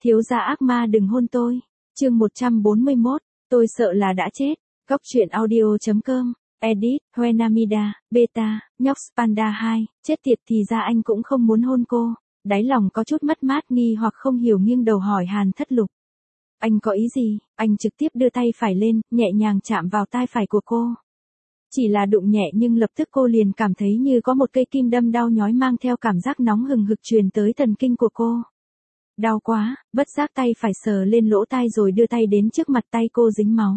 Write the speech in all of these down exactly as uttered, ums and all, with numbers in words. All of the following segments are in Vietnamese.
Thiếu gia ác ma đừng hôn tôi. Chương một trăm bốn mươi mốt, tôi sợ là đã chết. Góc truyện audio chấm com. Edit, Huenamida, Beta, nhóc Panda hai, chết tiệt thì ra anh cũng không muốn hôn cô. Đáy lòng có chút mất mát nghi hoặc không hiểu nghiêng đầu hỏi Hàn Thất Lục. Anh có ý gì? Anh trực tiếp đưa tay phải lên, nhẹ nhàng chạm vào tai phải của cô. Chỉ là đụng nhẹ nhưng lập tức cô liền cảm thấy như có một cây kim đâm đau nhói mang theo cảm giác nóng hừng hực truyền tới thần kinh của cô. Đau quá, bất giác tay phải sờ lên lỗ tai rồi đưa tay đến trước mặt tay cô dính máu.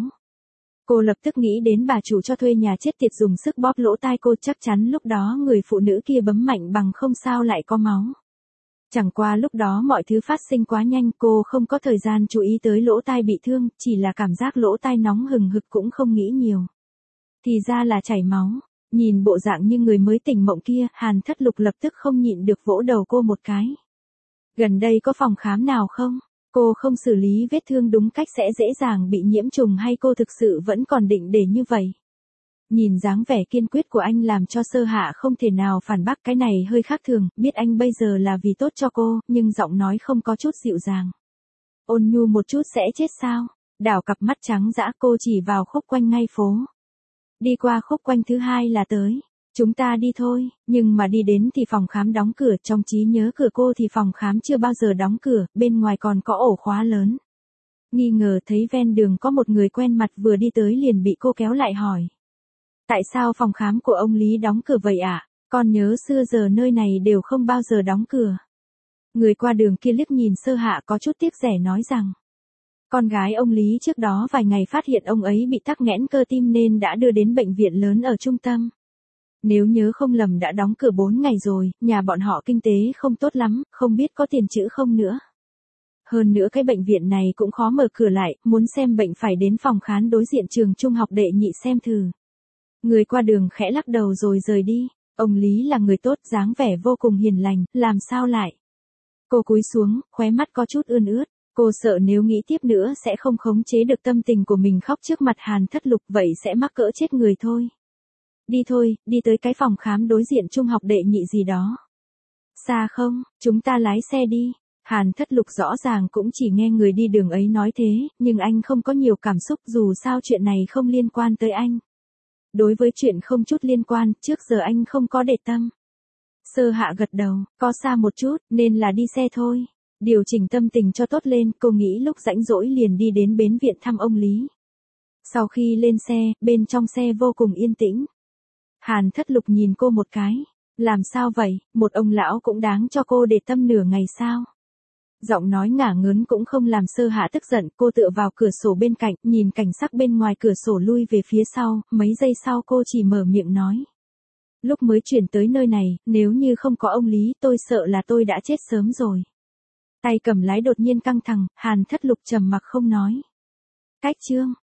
Cô lập tức nghĩ đến bà chủ cho thuê nhà chết tiệt dùng sức bóp lỗ tai cô, chắc chắn lúc đó người phụ nữ kia bấm mạnh bằng không sao lại có máu. Chẳng qua lúc đó mọi thứ phát sinh quá nhanh, cô không có thời gian chú ý tới lỗ tai bị thương, chỉ là cảm giác lỗ tai nóng hừng hực cũng không nghĩ nhiều. Thì ra là chảy máu, nhìn bộ dạng như người mới tỉnh mộng kia, Hàn Thất Lục lập tức không nhịn được vỗ đầu cô một cái. Gần đây có phòng khám nào không? Cô không xử lý vết thương đúng cách sẽ dễ dàng bị nhiễm trùng hay cô thực sự vẫn còn định để như vậy? Nhìn dáng vẻ kiên quyết của anh làm cho Sơ Hạ không thể nào phản bác, cái này hơi khác thường, biết anh bây giờ là vì tốt cho cô, nhưng giọng nói không có chút dịu dàng. Ôn nhu một chút sẽ chết sao? Đảo cặp mắt trắng dã, cô chỉ vào khúc quanh ngay phố. Đi qua khúc quanh thứ hai là tới. Chúng ta đi thôi, nhưng mà đi đến thì phòng khám đóng cửa, trong trí nhớ cửa cô thì phòng khám chưa bao giờ đóng cửa, bên ngoài còn có ổ khóa lớn. Nghi ngờ thấy ven đường có một người quen mặt vừa đi tới liền bị cô kéo lại hỏi. Tại sao phòng khám của ông Lý đóng cửa vậy ạ? À? Con nhớ xưa giờ nơi này đều không bao giờ đóng cửa. Người qua đường kia liếc nhìn Sơ Hạ có chút tiếc rẻ nói rằng. Con gái ông Lý trước đó vài ngày phát hiện ông ấy bị tắc nghẽn cơ tim nên đã đưa đến bệnh viện lớn ở trung tâm. Nếu nhớ không lầm đã đóng cửa bốn ngày rồi, nhà bọn họ kinh tế không tốt lắm, không biết có tiền chữa không nữa. Hơn nữa cái bệnh viện này cũng khó mở cửa lại, muốn xem bệnh phải đến phòng khám đối diện trường trung học đệ nhị xem thử. Người qua đường khẽ lắc đầu rồi rời đi, ông Lý là người tốt, dáng vẻ vô cùng hiền lành, làm sao lại. Cô cúi xuống, khóe mắt có chút ươn ướt, cô sợ nếu nghĩ tiếp nữa sẽ không khống chế được tâm tình của mình, khóc trước mặt Hàn Thất Lục vậy sẽ mắc cỡ chết người thôi. Đi thôi, đi tới cái phòng khám đối diện trung học đệ nhị gì đó. Xa không, chúng ta lái xe đi. Hàn Thất Lục rõ ràng cũng chỉ nghe người đi đường ấy nói thế, nhưng anh không có nhiều cảm xúc, dù sao chuyện này không liên quan tới anh. Đối với chuyện không chút liên quan, trước giờ anh không có để tâm. Sơ Hạ gật đầu, có xa một chút, nên là đi xe thôi. Điều chỉnh tâm tình cho tốt lên, cô nghĩ lúc rảnh rỗi liền đi đến bến viện thăm ông Lý. Sau khi lên xe, bên trong xe vô cùng yên tĩnh. Hàn Thất Lục nhìn cô một cái. Làm sao vậy, một ông lão cũng đáng cho cô để tâm nửa ngày sao? Giọng nói ngả ngớn cũng không làm Sơ Hạ tức giận, cô tựa vào cửa sổ bên cạnh, nhìn cảnh sắc bên ngoài cửa sổ lui về phía sau, mấy giây sau cô chỉ mở miệng nói. Lúc mới chuyển tới nơi này, nếu như không có ông Lý tôi sợ là tôi đã chết sớm rồi. Tay cầm lái đột nhiên căng thẳng, Hàn Thất Lục trầm mặc không nói. Cách chương.